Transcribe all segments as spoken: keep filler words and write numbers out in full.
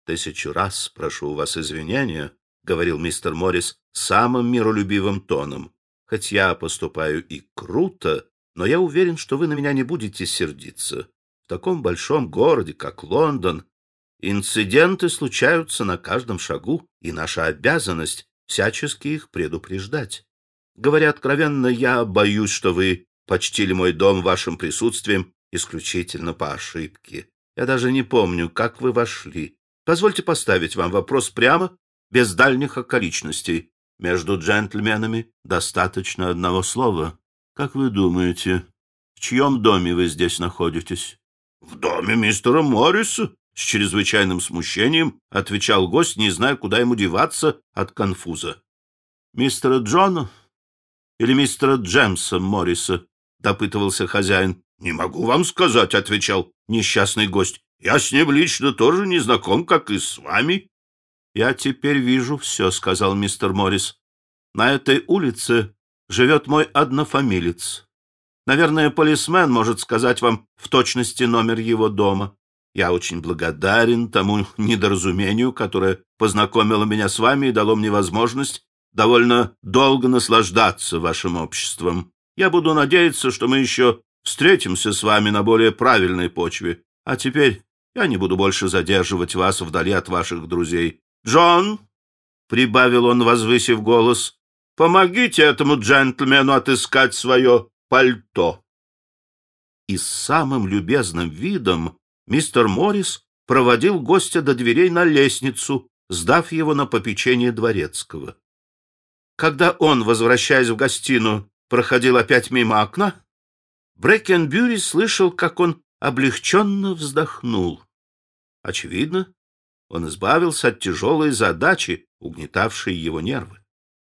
Тысячу раз прошу у вас извинения, — говорил мистер Моррис самым миролюбивым тоном. Хоть я поступаю и круто, но я уверен, что вы на меня не будете сердиться. В таком большом городе, как Лондон, инциденты случаются на каждом шагу, и наша обязанность всячески их предупреждать. Говоря откровенно, я боюсь, что вы почтили мой дом вашим присутствием исключительно по ошибке. Я даже не помню, как вы вошли. Позвольте поставить вам вопрос прямо, без дальних околичностей. Между джентльменами достаточно одного слова. Как вы думаете, в чьем доме вы здесь находитесь? — В доме мистера Морриса, — с чрезвычайным смущением отвечал гость, не зная, куда ему деваться от конфуза. — Мистера Джона или мистера Джемса Морриса? — допытывался хозяин. — Не могу вам сказать, — отвечал несчастный гость. — Я с ним лично тоже не знаком, как и с вами. — Я теперь вижу все, — сказал мистер Моррис. — На этой улице живет мой однофамилец. Наверное, полисмен может сказать вам в точности номер его дома. Я очень благодарен тому недоразумению, которое познакомило меня с вами и дало мне возможность довольно долго наслаждаться вашим обществом. Я буду надеяться, что мы еще встретимся с вами на более правильной почве. А теперь я не буду больше задерживать вас вдали от ваших друзей. Джон, — прибавил он, возвысив голос, — помогите этому джентльмену отыскать свое пальто. И с самым любезным видом мистер Моррис проводил гостя до дверей на лестницу, сдав его на попечение дворецкого. Когда он, возвращаясь в гостиную, проходил опять мимо окна, Брэкенбюри слышал, как он облегченно вздохнул. Очевидно, он избавился от тяжелой задачи, угнетавшей его нервы.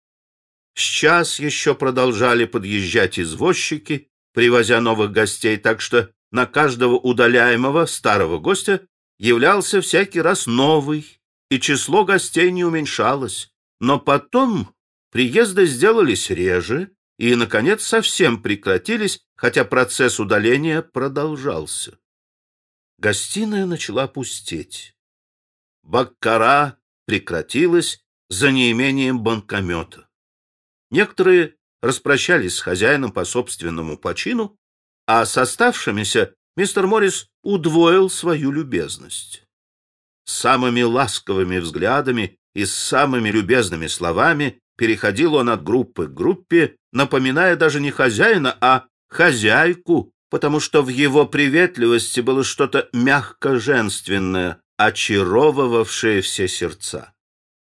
С час еще продолжали подъезжать извозчики, привозя новых гостей, так что на каждого удаляемого старого гостя являлся всякий раз новый, и число гостей не уменьшалось. Но потом приезды сделались реже и, наконец, совсем прекратились, хотя процесс удаления продолжался. Гостиная начала пустеть. Баккара прекратилась за неимением банкомета. Некоторые распрощались с хозяином по собственному почину, а с оставшимися мистер Моррис удвоил свою любезность. С самыми ласковыми взглядами и с самыми любезными словами переходил он от группы к группе, напоминая даже не хозяина, а хозяйку, потому что в его приветливости было что-то мягко-женственное, очаровывавшее все сердца.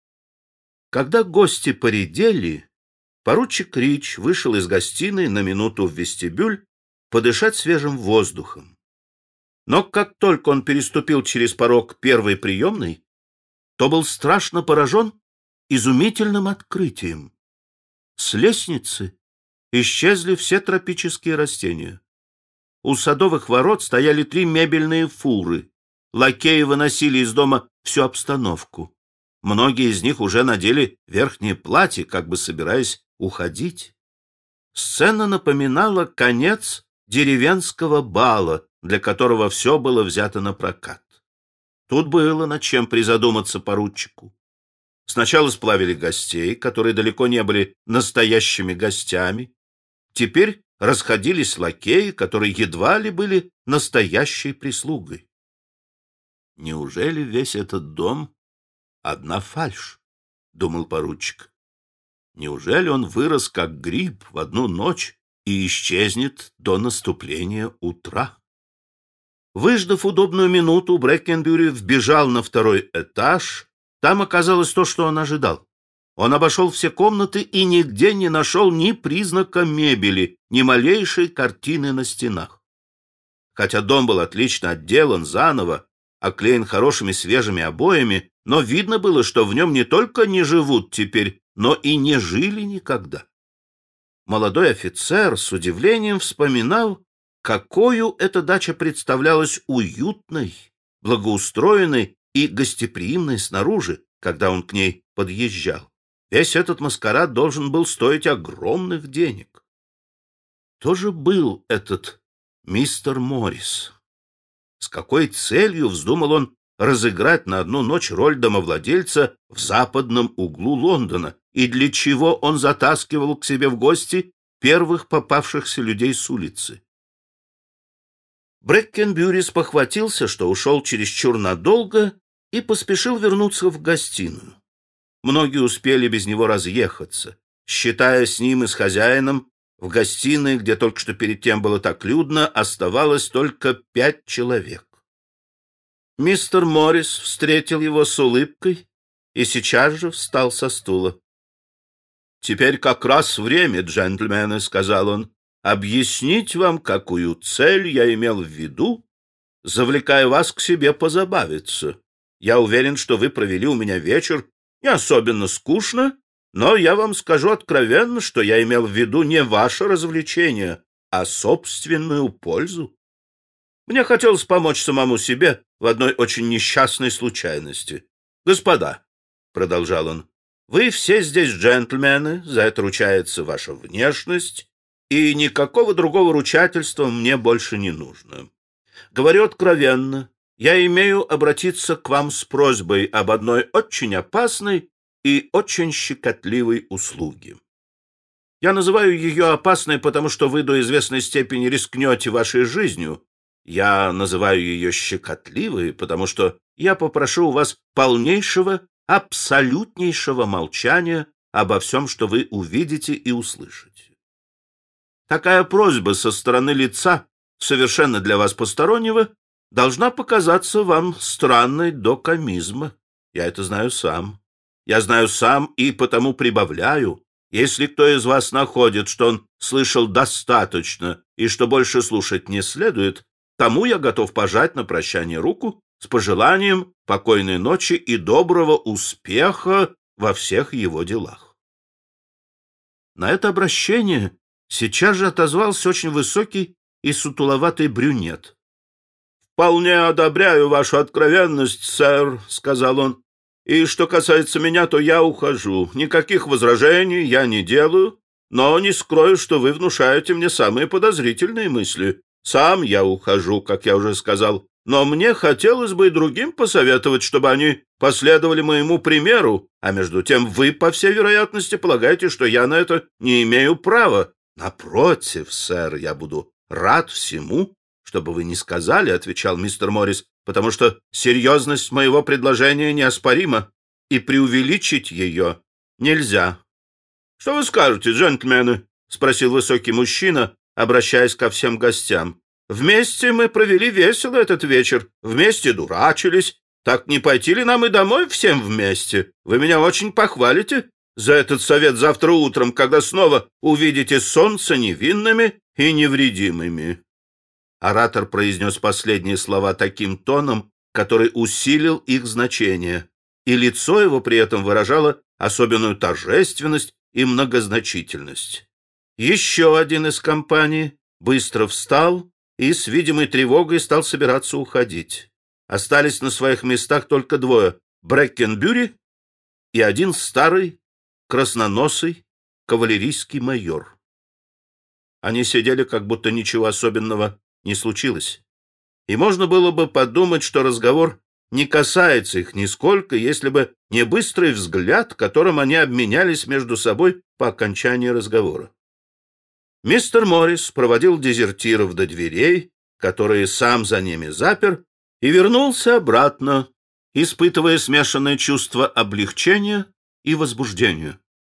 Когда гости поредели, поручик Рич вышел из гостиной на минуту в вестибюль подышать свежим воздухом. Но как только он переступил через порог первой приемной, то был страшно поражен изумительным открытием. С лестницы исчезли все тропические растения. У садовых ворот стояли три мебельные фуры. Лакеи выносили из дома всю обстановку. Многие из них уже надели верхнее платье, как бы собираясь уходить. Сцена напоминала конец деревенского бала, для которого все было взято на прокат. Тут было над чем призадуматься поручику. Сначала сплавили гостей, которые далеко не были настоящими гостями. Теперь расходились лакеи, которые едва ли были настоящей прислугой. «Неужели весь этот дом — одна фальшь?» — думал поручик. «Неужели он вырос, как гриб, в одну ночь и исчезнет до наступления утра?» Выждав удобную минуту, Брэкенбюри вбежал на второй этаж. Там оказалось то, что он ожидал. Он обошел все комнаты и нигде не нашел ни признака мебели, ни малейшей картины на стенах. Хотя дом был отлично отделан заново, оклеен хорошими свежими обоями, но видно было, что в нем не только не живут теперь, но и не жили никогда. Молодой офицер с удивлением вспоминал, какою эта дача представлялась уютной, благоустроенной и гостеприимной снаружи, когда он к ней подъезжал. Весь этот маскарад должен был стоить огромных денег. Кто же был этот мистер Моррис? С какой целью вздумал он разыграть на одну ночь роль домовладельца в западном углу Лондона, и для чего он затаскивал к себе в гости первых попавшихся людей с улицы. Брэкенбюри спохватился, что ушел чересчур надолго, и поспешил вернуться в гостиную. Многие успели без него разъехаться. Считая с ним и с хозяином, в гостиной, где только что перед тем было так людно, оставалось только пять человек. Мистер Моррис встретил его с улыбкой и сейчас же встал со стула. «Теперь как раз время, джентльмены», — сказал он, — «объяснить вам, какую цель я имел в виду, завлекая вас к себе позабавиться. Я уверен, что вы провели у меня вечер не особенно скучно, но я вам скажу откровенно, что я имел в виду не ваше развлечение, а собственную пользу. Мне хотелось помочь самому себе в одной очень несчастной случайности. Господа, — продолжал он, — вы все здесь джентльмены, за это ручается ваша внешность, и никакого другого ручательства мне больше не нужно. Говорю откровенно, я имею обратиться к вам с просьбой об одной очень опасной и очень щекотливой услуге. Я называю ее опасной, потому что вы до известной степени рискнете вашей жизнью. Я называю ее щекотливой, потому что я попрошу у вас полнейшего, абсолютнейшего молчания обо всем, что вы увидите и услышите. Такая просьба со стороны лица, совершенно для вас постороннего, должна показаться вам странной до комизма. Я это знаю сам. Я знаю сам и потому прибавляю. Если кто из вас находит, что он слышал достаточно и что больше слушать не следует, тому я готов пожать на прощание руку с пожеланием покойной ночи и доброго успеха во всех его делах. На это обращение сейчас же отозвался очень высокий и сутуловатый брюнет. «Вполне одобряю вашу откровенность, сэр», — сказал он. «И что касается меня, то я ухожу. Никаких возражений я не делаю, но не скрою, что вы внушаете мне самые подозрительные мысли. Сам я ухожу, как я уже сказал, но мне хотелось бы и другим посоветовать, чтобы они последовали моему примеру, а между тем вы, по всей вероятности, полагаете, что я на это не имею права. Напротив, сэр, я буду рад всему, чтобы вы не сказали, — отвечал мистер Моррис, — потому что серьезность моего предложения неоспорима, и преувеличить ее нельзя. — Что вы скажете, джентльмены? — спросил высокий мужчина, обращаясь ко всем гостям. — Вместе мы провели весело этот вечер, вместе дурачились. Так не пойти ли нам и домой всем вместе? Вы меня очень похвалите за этот совет завтра утром, когда снова увидите солнце невинными и невредимыми. Оратор произнес последние слова таким тоном, который усилил их значение, и лицо его при этом выражало особенную торжественность и многозначительность. Еще один из компании быстро встал и с видимой тревогой стал собираться уходить. Остались на своих местах только двое — Брэкенбюри и один старый, красноносый кавалерийский майор. Они сидели, как будто ничего особенного не случилось, и можно было бы подумать, что разговор не касается их нисколько, если бы не быстрый взгляд, которым они обменялись между собой по окончании разговора. Мистер Моррис проводил дезертиров до дверей, которые сам за ними запер, и вернулся обратно, испытывая смешанное чувство облегчения и возбуждения.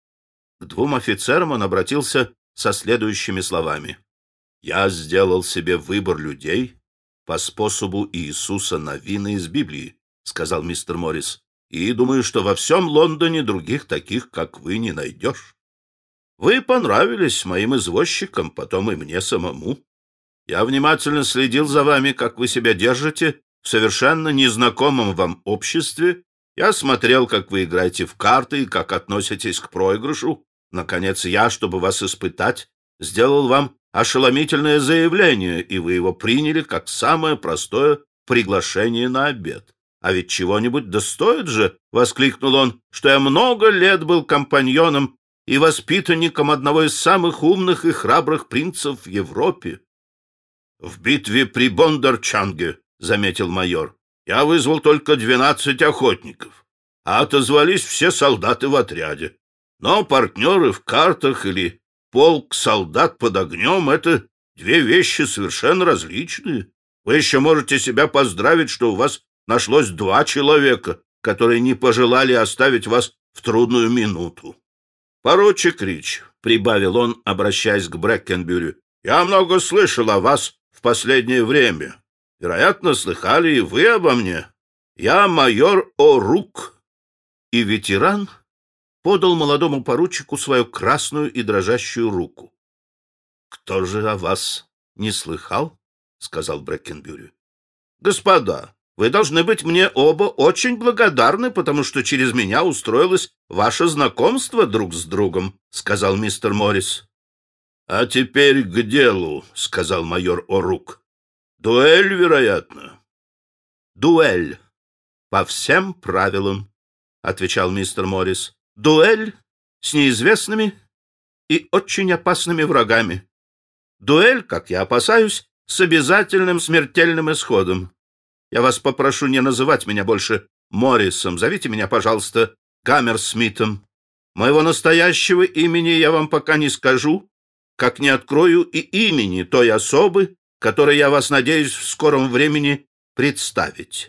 К двум офицерам он обратился со следующими словами. «Я сделал себе выбор людей по способу Иисуса Навина из Библии», — сказал мистер Моррис, «и думаю, что во всем Лондоне других таких, как вы, не найдешь. Вы понравились моим извозчикам, потом и мне самому. Я внимательно следил за вами, как вы себя держите в совершенно незнакомом вам обществе. Я смотрел, как вы играете в карты и как относитесь к проигрышу. Наконец, я, чтобы вас испытать, сделал вам ошеломительное заявление, и вы его приняли как самое простое приглашение на обед. А ведь чего-нибудь да стоит же, — воскликнул он, — что я много лет был компаньоном и воспитанником одного из самых умных и храбрых принцев в Европе. — В битве при Бондарчанге, — заметил майор, Я вызвал только двенадцать охотников, а отозвались все солдаты в отряде. Но партнеры в картах или полк солдат под огнем — это две вещи совершенно различные. Вы еще можете себя поздравить, что у вас нашлось два человека, которые не пожелали оставить вас в трудную минуту. Поручик Рич, — прибавил он, обращаясь к Брэкенбюри, — я много слышал о вас в последнее время. Вероятно, слыхали и вы обо мне. Я майор О'Рук. И ветеран подал молодому поручику свою красную и дрожащую руку. — Кто же о вас не слыхал? — сказал Брэкенбюри. — Господа, вы должны быть мне оба очень благодарны, потому что через меня устроилось ваше знакомство друг с другом, — сказал мистер Моррис. — А теперь к делу, — сказал майор О'Рук. — Дуэль, вероятно. — Дуэль. По всем правилам, — отвечал мистер Моррис. — Дуэль с неизвестными и очень опасными врагами. Дуэль, как я опасаюсь, с обязательным смертельным исходом. Я вас попрошу не называть меня больше Моррисом. Зовите меня, пожалуйста, Гаммерсмитом. Моего настоящего имени я вам пока не скажу, как не открою и имени той особы, которой я вас надеюсь в скором времени представить.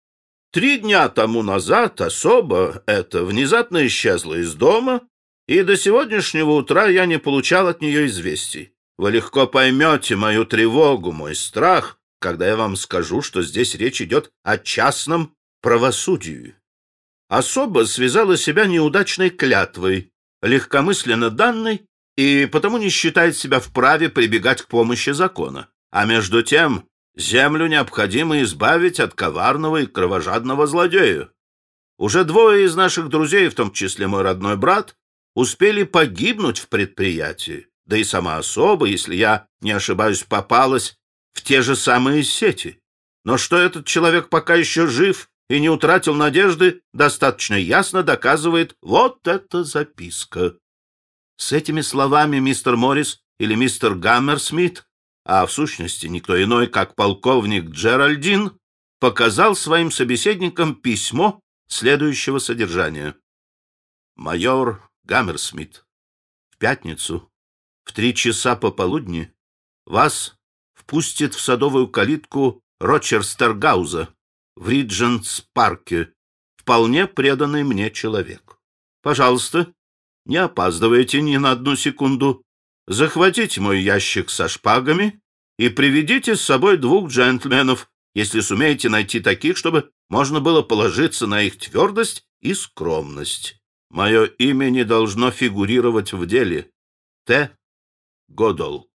Три дня тому назад особа эта внезапно исчезла из дома, и до сегодняшнего утра я не получал от нее известий. Вы легко поймете мою тревогу, мой страх, когда я вам скажу, что здесь речь идет о частном правосудии. Особа связала себя неудачной клятвой, легкомысленно данной, и потому не считает себя вправе прибегать к помощи закона. А между тем землю необходимо избавить от коварного и кровожадного злодея. Уже двое из наших друзей, в том числе мой родной брат, успели погибнуть в предприятии, да и сама особа, если я не ошибаюсь, попалась в те же самые сети. Но что этот человек пока еще жив и не утратил надежды, достаточно ясно доказывает вот эта записка. С этими словами мистер Моррис или мистер Гаммерсмит, а в сущности никто иной, как полковник Джеральдин, показал своим собеседникам письмо следующего содержания. Майор Гаммерсмит, в пятницу в три часа пополудни вас впустит в садовую калитку Рочерстергауза в Риджентс-парке вполне преданный мне человек. Пожалуйста, не опаздывайте ни на одну секунду. Захватите мой ящик со шпагами и приведите с собой двух джентльменов, если сумеете найти таких, чтобы можно было положиться на их твердость и скромность. Мое имя не должно фигурировать в деле. Т. Годол.